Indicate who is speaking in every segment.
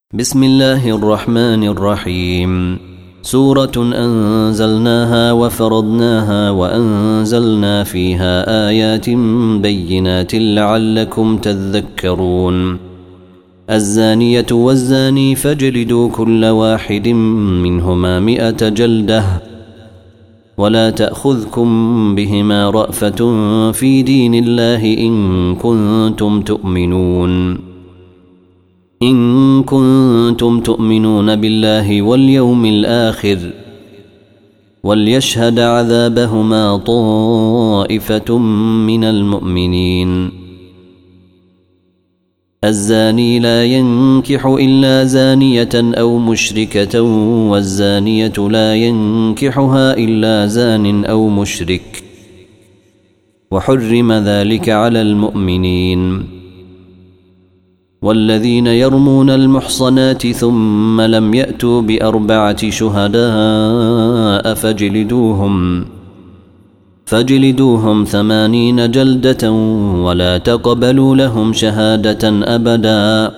Speaker 1: بسم الله الرحمن الرحيم. سورة أنزلناها وفرضناها وأنزلنا فيها آيات بينات لعلكم تذكرون. الزانية والزاني فاجلدوا كل واحد منهما 100 جلدة ولا تأخذكم بهما رأفة في دين الله إن كنتم تؤمنون بالله واليوم الآخر وليشهد عذابهما طائفة من المؤمنين. الزاني لا ينكح إلا زانية أو مشركة والزانية لا ينكحها إلا زان أو مشرك وحرم ذلك على المؤمنين. والذين يرمون المحصنات ثم لم يأتوا ب4 شهداء فاجلدوهم 80 جلدة ولا تقبلوا لهم شهادة أبدا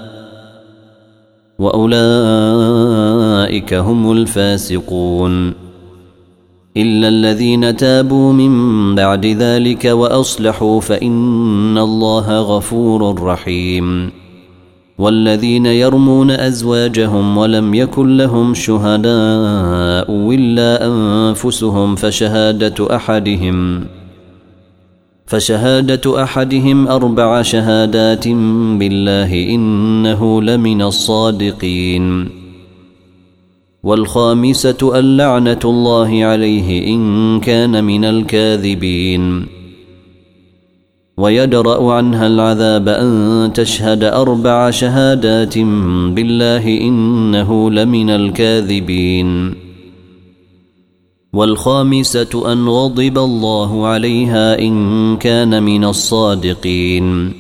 Speaker 1: وأولئك هم الفاسقون إلا الذين تابوا من بعد ذلك وأصلحوا فإن الله غفور رحيم. والذين يرمون أزواجهم ولم يكن لهم شهداء إلا أنفسهم فشهادة أحدهم 4 شهادات بالله إنه لمن الصادقين. والخامسة اللعنة الله عليه إن كان من الكاذبين. ويدرأ عنها العذاب أن تشهد 4 شهادات بالله إنه لمن الكاذبين. والخامسة أن غضب الله عليها إن كان من الصادقين.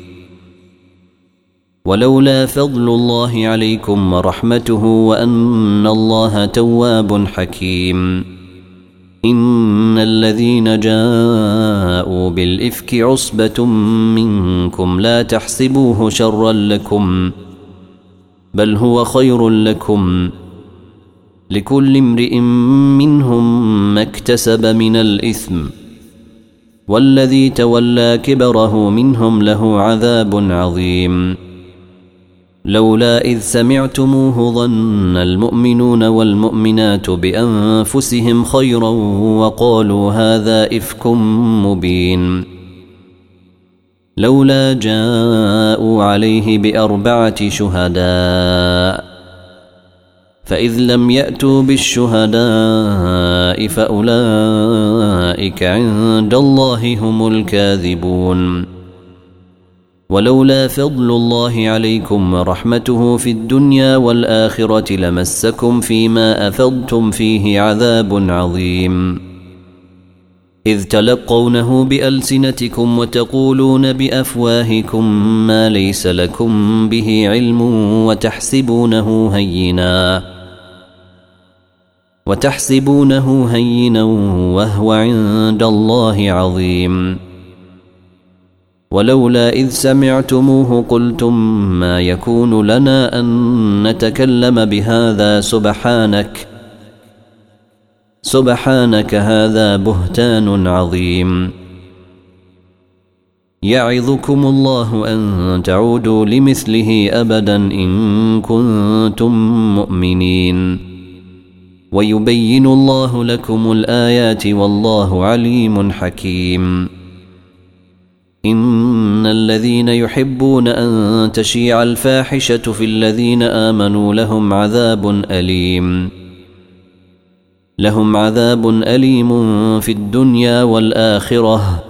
Speaker 1: ولولا فضل الله عليكم ورحمته وأن الله تواب حكيم. إن الذين جاءوا بالإفك عصبة منكم لا تحسبوه شرا لكم بل هو خير لكم لكل امرئ منهم ما اكتسب من الإثم والذي تولى كبره منهم له عذاب عظيم. لولا إذ سمعتموه ظن المؤمنون والمؤمنات بأنفسهم خيرا وقالوا هذا إفك مبين. لولا جاءوا عليه ب4 شهداء فإذ لم يأتوا بالشهداء فأولئك عند الله هم الكاذبون. ولولا فضل الله عليكم ورحمته في الدنيا والآخرة لمسكم فيما أفضتم فيه عذاب عظيم. إذ تلقونه بألسنتكم وتقولون بأفواهكم ما ليس لكم به علم وتحسبونه هينا وهو عند الله عظيم. ولولا إذ سمعتموه قلتم ما يكون لنا أن نتكلم بهذا سبحانك هذا بهتان عظيم. يعظكم الله أن تعودوا لمثله أبدا إن كنتم مؤمنين. ويبين الله لكم الآيات والله عليم حكيم. إن الذين يحبون أن تشيع الفاحشة في الذين آمنوا لهم عذاب أليم في الدنيا والآخرة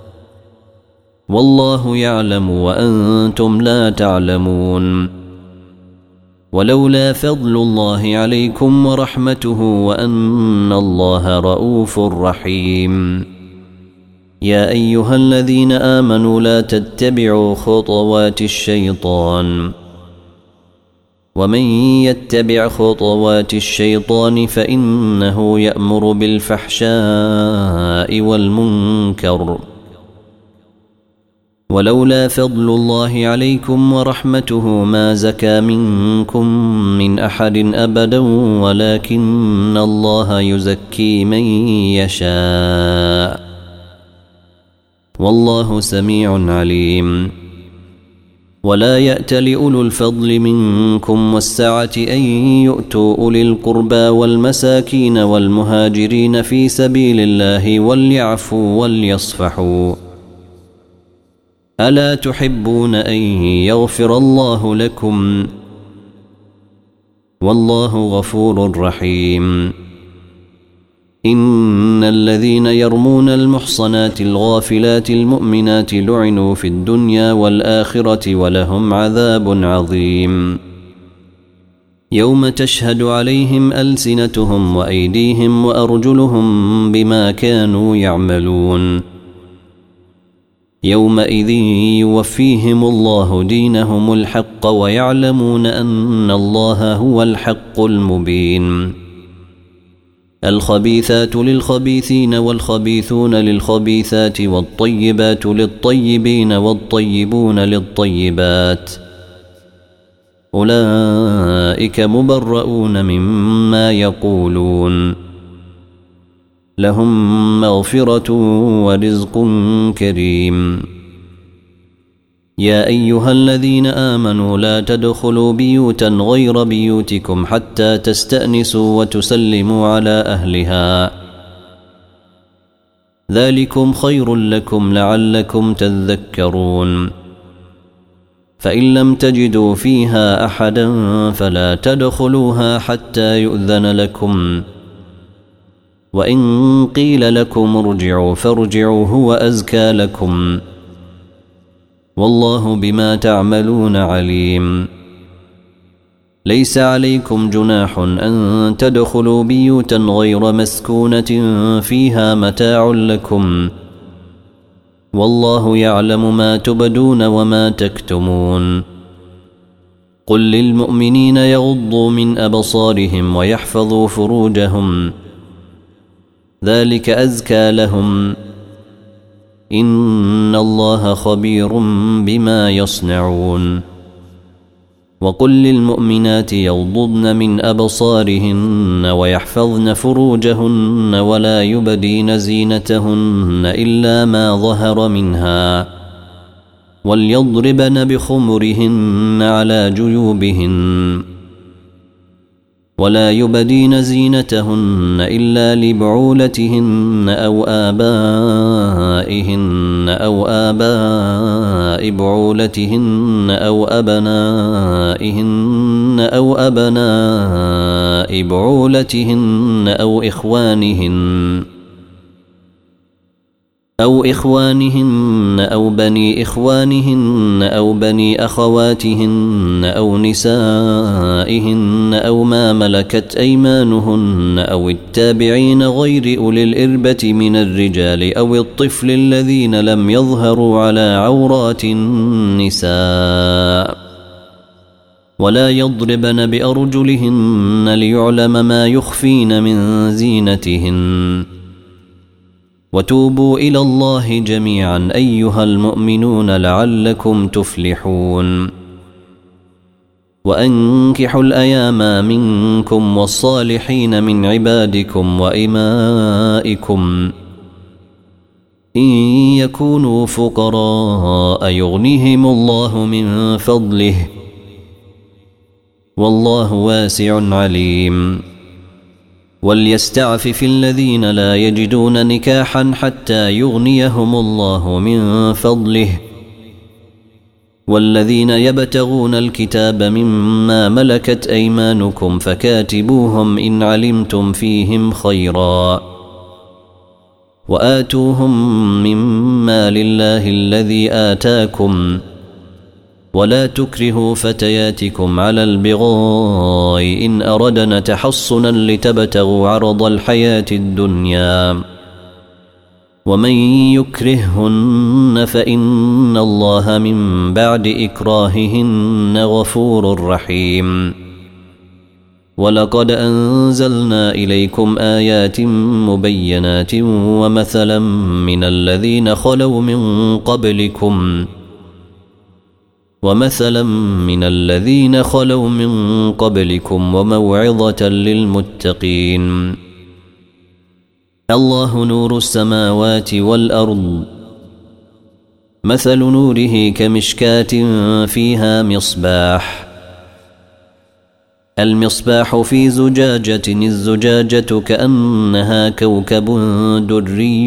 Speaker 1: والله يعلم وأنتم لا تعلمون. ولولا فضل الله عليكم ورحمته وأن الله رؤوف رحيم. يا أيها الذين آمنوا لا تتبعوا خطوات الشيطان ومن يتبع خطوات الشيطان فإنه يأمر بالفحشاء والمنكر ولولا فضل الله عليكم ورحمته ما زكى منكم من أحد أبدا ولكن الله يزكي من يشاء والله سميع عليم. ولا يأتل أولو الفضل منكم والسعة أن يؤتوا أولي القربى والمساكين والمهاجرين في سبيل الله وليعفوا وليصفحوا ألا تحبون أن يغفر الله لكم والله غفور رحيم. إن الذين يرمون المحصنات الغافلات المؤمنات لعنوا في الدنيا والآخرة ولهم عذاب عظيم. يوم تشهد عليهم ألسنتهم وأيديهم وأرجلهم بما كانوا يعملون يومئذ يوفيهم الله دينهم الحق ويعلمون أن الله هو الحق المبين. الخبيثات للخبيثين والخبيثون للخبيثات والطيبات للطيبين والطيبون للطيبات أولئك مبرؤون مما يقولون لهم مغفرة ورزق كريم. يا أيها الذين آمنوا لا تدخلوا بيوتا غير بيوتكم حتى تستأنسوا وتسلموا على أهلها ذلكم خير لكم لعلكم تذكرون. فإن لم تجدوا فيها أحدا فلا تدخلوها حتى يؤذن لكم وإن قيل لكم ارجعوا فارجعوا هو أزكى لكم والله بما تعملون عليم. ليس عليكم جناح أن تدخلوا بيوتا غير مسكونة فيها متاع لكم والله يعلم ما تبدون وما تكتمون. قل للمؤمنين يغضوا من أبصارهم ويحفظوا فروجهم ذلك أزكى لهم إن الله خبير بما يصنعون. وقل للمؤمنات يغضضن من أبصارهن ويحفظن فروجهن ولا يبدين زينتهن إلا ما ظهر منها وليضربن بخمرهن على جيوبهن ولا يبدين زينتهن إلا لبعولتهن أو آبائهن أو آباء بعولتهن أو أبنائهن أو أبناء بعولتهن أو إخوانهن أو بني إخوانهن أو بني أخواتهن أو نسائهن أو ما ملكت أيمانهن أو التابعين غير أولي الإربة من الرجال أو الطفل الذين لم يظهروا على عورات النساء ولا يضربن بأرجلهن ليعلم ما يخفين من زينتهن. وتوبوا إلى الله جميعا أيها المؤمنون لعلكم تفلحون. وأنكحوا الأيام منكم والصالحين من عبادكم وإمائكم إن يكونوا فقراء يغنيهم الله من فضله والله واسع عليم. وليستعفف الذين لا يجدون نكاحا حتى يغنيهم الله من فضله والذين يبتغون الكتاب مما ملكت أيمانكم فكاتبوهم إن علمتم فيهم خيرا وآتوهم مما لله الذي آتاكم ولا تكرهوا فتياتكم على البغاء إن أردنا تحصنا لتبتغوا عرض الحياة الدنيا ومن يكرههن فإن الله من بعد إكراههن غفور رحيم. ولقد أنزلنا إليكم آيات مبينات ومثلا من الذين خلوا من قبلكم ومثلا من الذين خلوا من قبلكم وموعظة للمتقين. الله نور السماوات والأرض، مثل نوره كمشكاة فيها مصباح، المصباح في زجاجة، الزجاجة كأنها كوكب دري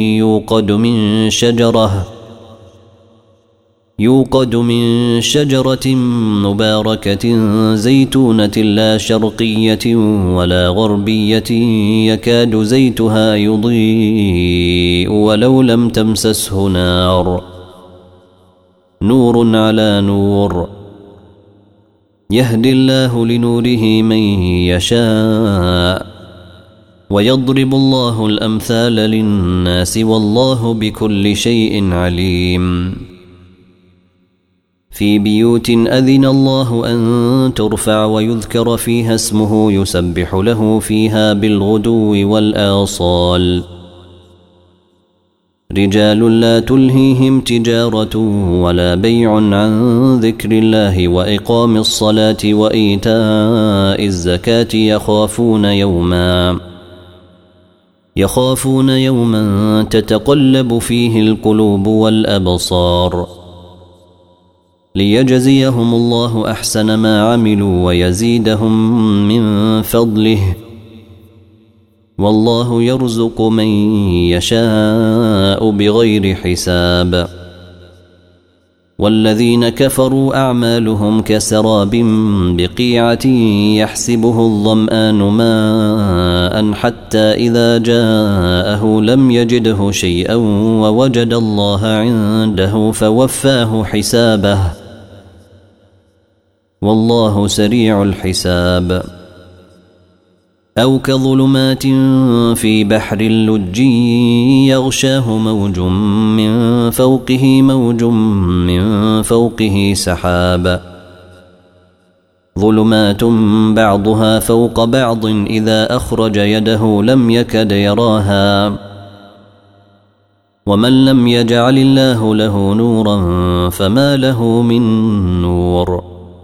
Speaker 1: يوقد من شجرة مباركة زيتونة لا شرقية ولا غربية يكاد زيتها يضيء ولو لم تمسسه نار، نور على نور، يهدي الله لنوره من يشاء ويضرب الله الأمثال للناس والله بكل شيء عليم. في بيوت أذن الله أن ترفع ويذكر فيها اسمه يسبح له فيها بالغدو والآصال، رجال لا تلهيهم تجارة ولا بيع عن ذكر الله وإقام الصلاة وإيتاء الزكاة يخافون يوما تتقلب فيه القلوب والأبصار، ليجزيهم الله أحسن ما عملوا ويزيدهم من فضله، والله يرزق من يشاء بغير حساب. والذين كفروا أعمالهم كسراب بقيعة يحسبه الظمآن ماء حتى إذا جاءه لم يجده شيئا ووجد الله عنده فوفاه حسابه، والله سريع الحساب. أو كظلمات في بحر لجي يغشاه موج من فوقه سحاب، ظلمات بعضها فوق بعض إذا أخرج يده لم يكد يراها، ومن لم يجعل الله له نورا فما له من نور.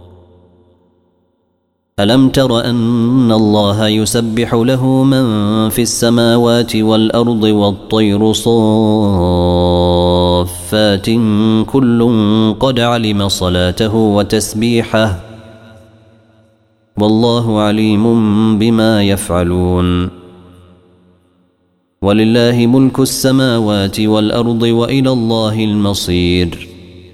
Speaker 1: ألم تر أن الله يسبح له من في السماوات والأرض والطير صافات كل قد علم صلاته وتسبيحه، والله عليم بما يفعلون. ولله ملك السماوات والأرض وإلى الله المصير.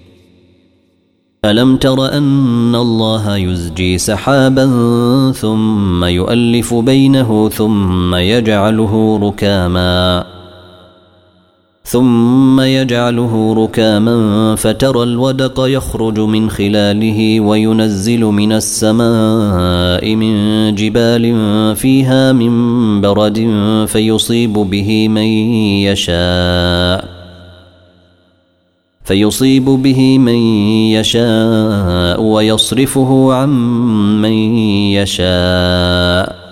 Speaker 1: ألم تر أن الله يزجي سحابا ثم يؤلف بينه ثم يجعله ركاما فترى الودق يخرج من خلاله وينزل من السماء من جبال فيها من برد فيصيب به من يشاء ويصرفه عن من يشاء،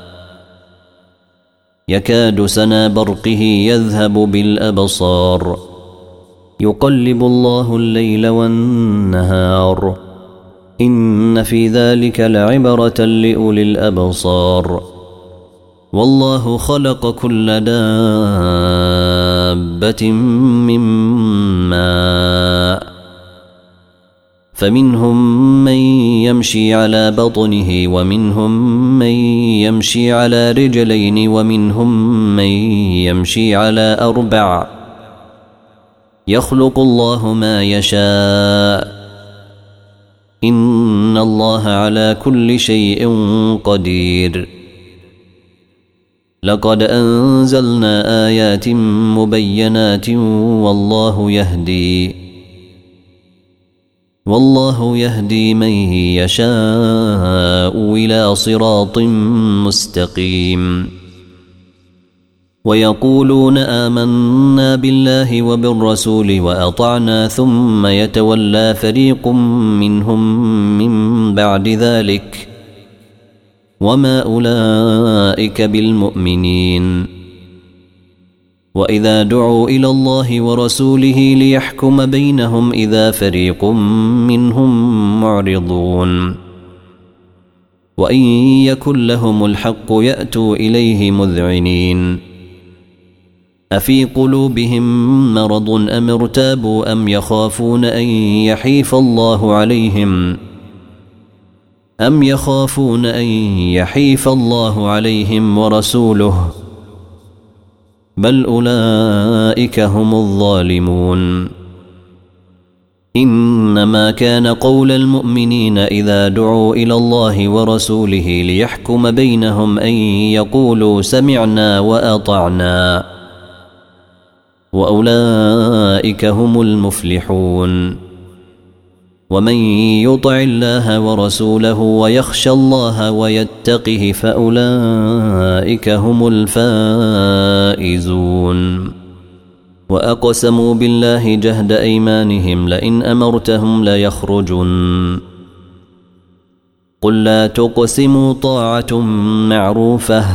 Speaker 1: يكاد سنا برقه يذهب بالأبصار، يقلب الله الليل والنهار، إن في ذلك لعبرة لأولي الأبصار. والله خلق كل دابة من ماء، فمنهم من يمشي على بطنه ومنهم من يمشي على رجلين ومنهم من يمشي على أربع، يخلق الله ما يشاء، إن الله على كل شيء قدير. لقد أنزلنا آيات مبينات والله يهدي من يشاء إلى صراط مستقيم. ويقولون آمنا بالله وبالرسول وأطعنا ثم يتولى فريق منهم من بعد ذلك وما أولئك بالمؤمنين. وإذا دعوا إلى الله ورسوله ليحكم بينهم إذا فريق منهم معرضون وإن يكن لهم الحق يأتوا إليه مذعنين أفي قلوبهم مرض أم ارتابوا أم يخافون أن يحيف الله عليهم ورسوله بل أولئك هم الظالمون إنما كان قول المؤمنين إذا دعوا إلى الله ورسوله ليحكم بينهم أن يقولوا سمعنا وأطعنا وأولئك هم المفلحون ومن يطع الله ورسوله ويخشى الله ويتقه فأولئك هم الفائزون وأقسموا بالله جهد أيمانهم لئن أمرتهم ليخرجن قل لا تقسموا طاعة معروفة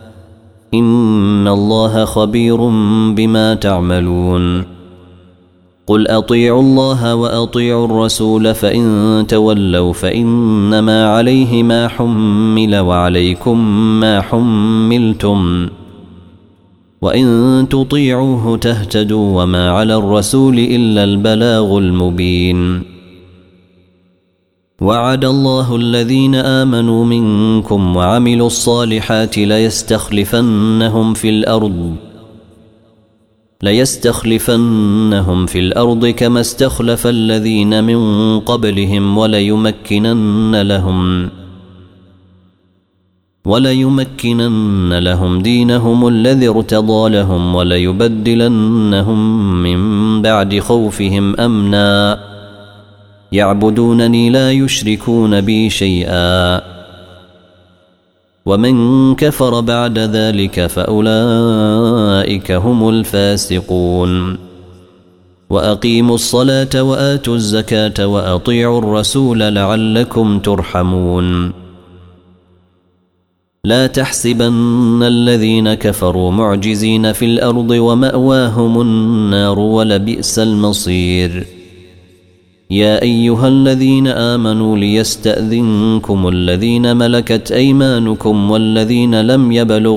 Speaker 1: إن الله خبير بما تعملون قل أطيعوا الله وأطيعوا الرسول فإن تولوا فإنما عليه ما حمل وعليكم ما حملتم وإن تطيعوه تهتدوا وما على الرسول إلا البلاغ المبين وعد الله الذين آمنوا منكم وعملوا الصالحات ليستخلفنهم في الأرض كما استخلف الذين من قبلهم وليمكنن لهم دينهم الذي ارتضى لهم وليبدلنهم من بعد خوفهم أمنا يعبدونني لا يشركون بي شيئا ومن كفر بعد ذلك فأولئك هم الفاسقون وأقيموا الصلاة وآتوا الزكاة وأطيعوا الرسول لعلكم ترحمون لا تحسبن الذين كفروا معجزين في الأرض ومأواهم النار ولبئس المصير يا أيها الذين آمنوا ليستأذنكم الذين ملكت أيمانكم والذين لم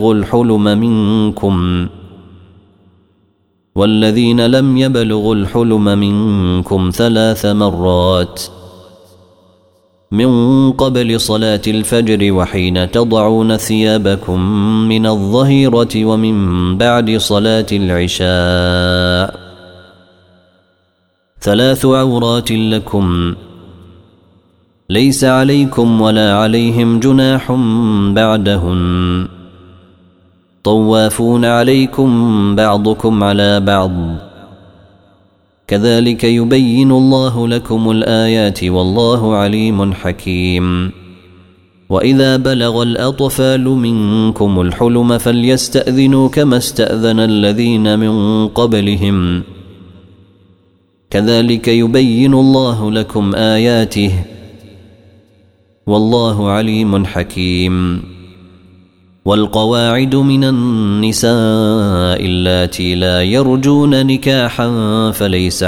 Speaker 1: يبلغوا الحلم منكم 3 مرات من قبل صلاة الفجر وحين تضعون ثيابكم من الظهيرة ومن بعد صلاة العشاء 3 عورات لكم ليس عليكم ولا عليهم جناح بعدهن طوافون عليكم بعضكم على بعض كذلك يبين الله لكم الآيات والله عليم حكيم وإذا بلغ الأطفال منكم الحلم فليستأذنوا كما استأذن الذين من قبلهم كذلك يبين الله لكم آياته والله عليم حكيم والقواعد من النساء اللاتي لا يرجون نكاحا فليس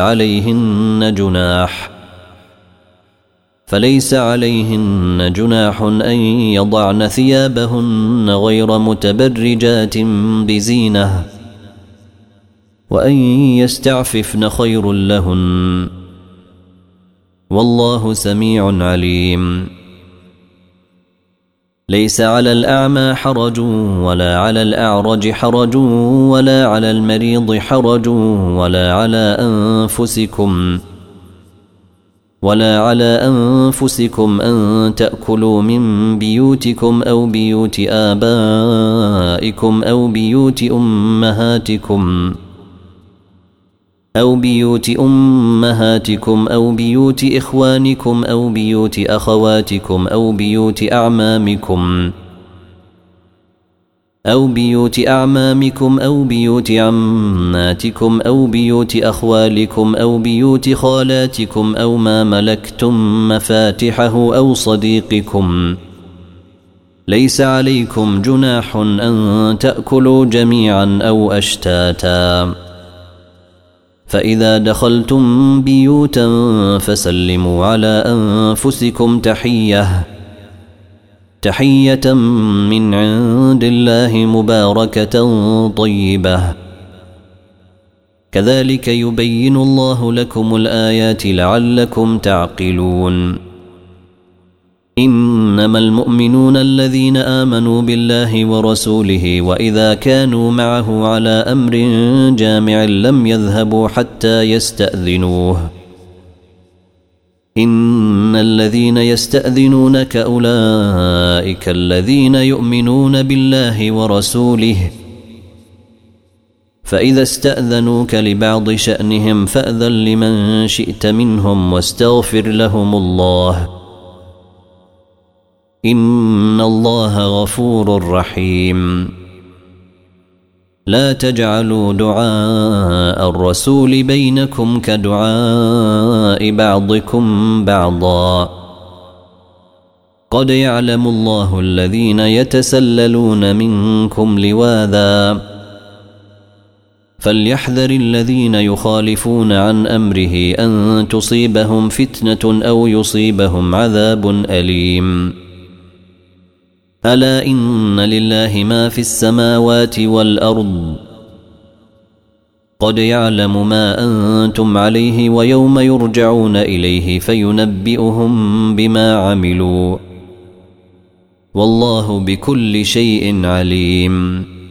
Speaker 1: عليهن جناح أن يضعن ثيابهن غير متبرجات بزينة وأن يستعففن خير لهن والله سميع عليم ليس على الأعمى حرج ولا على الأعرج حرج ولا على المريض حرج ولا على أنفسكم أن تأكلوا من بيوتكم أو بيوت آبائكم أو بيوت أمهاتكم أو بيوت إخوانكم أو بيوت أخواتكم أو بيوت أعمامكم أو بيوت عماتكم أو بيوت أخوالكم أو بيوت خالاتكم أو ما ملكتم مفاتحه ليس عليكم جناح أن تأكلوا جميعا أو أشتاتا فإذا دخلتم بيوتا فسلموا على أنفسكم تحية من عند الله مباركة طيبة كذلك يبين الله لكم الآيات لعلكم تعقلون إنما المؤمنون الذين آمنوا بالله ورسوله وإذا كانوا معه على أمر جامع لم يذهبوا حتى يستأذنوه إن الذين يستأذنونك أولئك الذين يؤمنون بالله ورسوله فإذا استأذنوك لبعض شأنهم فأذن لمن شئت منهم واستغفر لهم الله إن الله غفور رحيم لا تجعلوا دعاء الرسول بينكم كدعاء بعضكم بعضا قد يعلم الله الذين يتسللون منكم لواذا فليحذر الذين يخالفون عن أمره أن تصيبهم فتنة أو يصيبهم عذاب أليم ألا إن لله ما في السماوات والأرض قد يعلم ما أنتم عليه ويوم يرجعون إليه فينبئهم بما عملوا والله بكل شيء عليم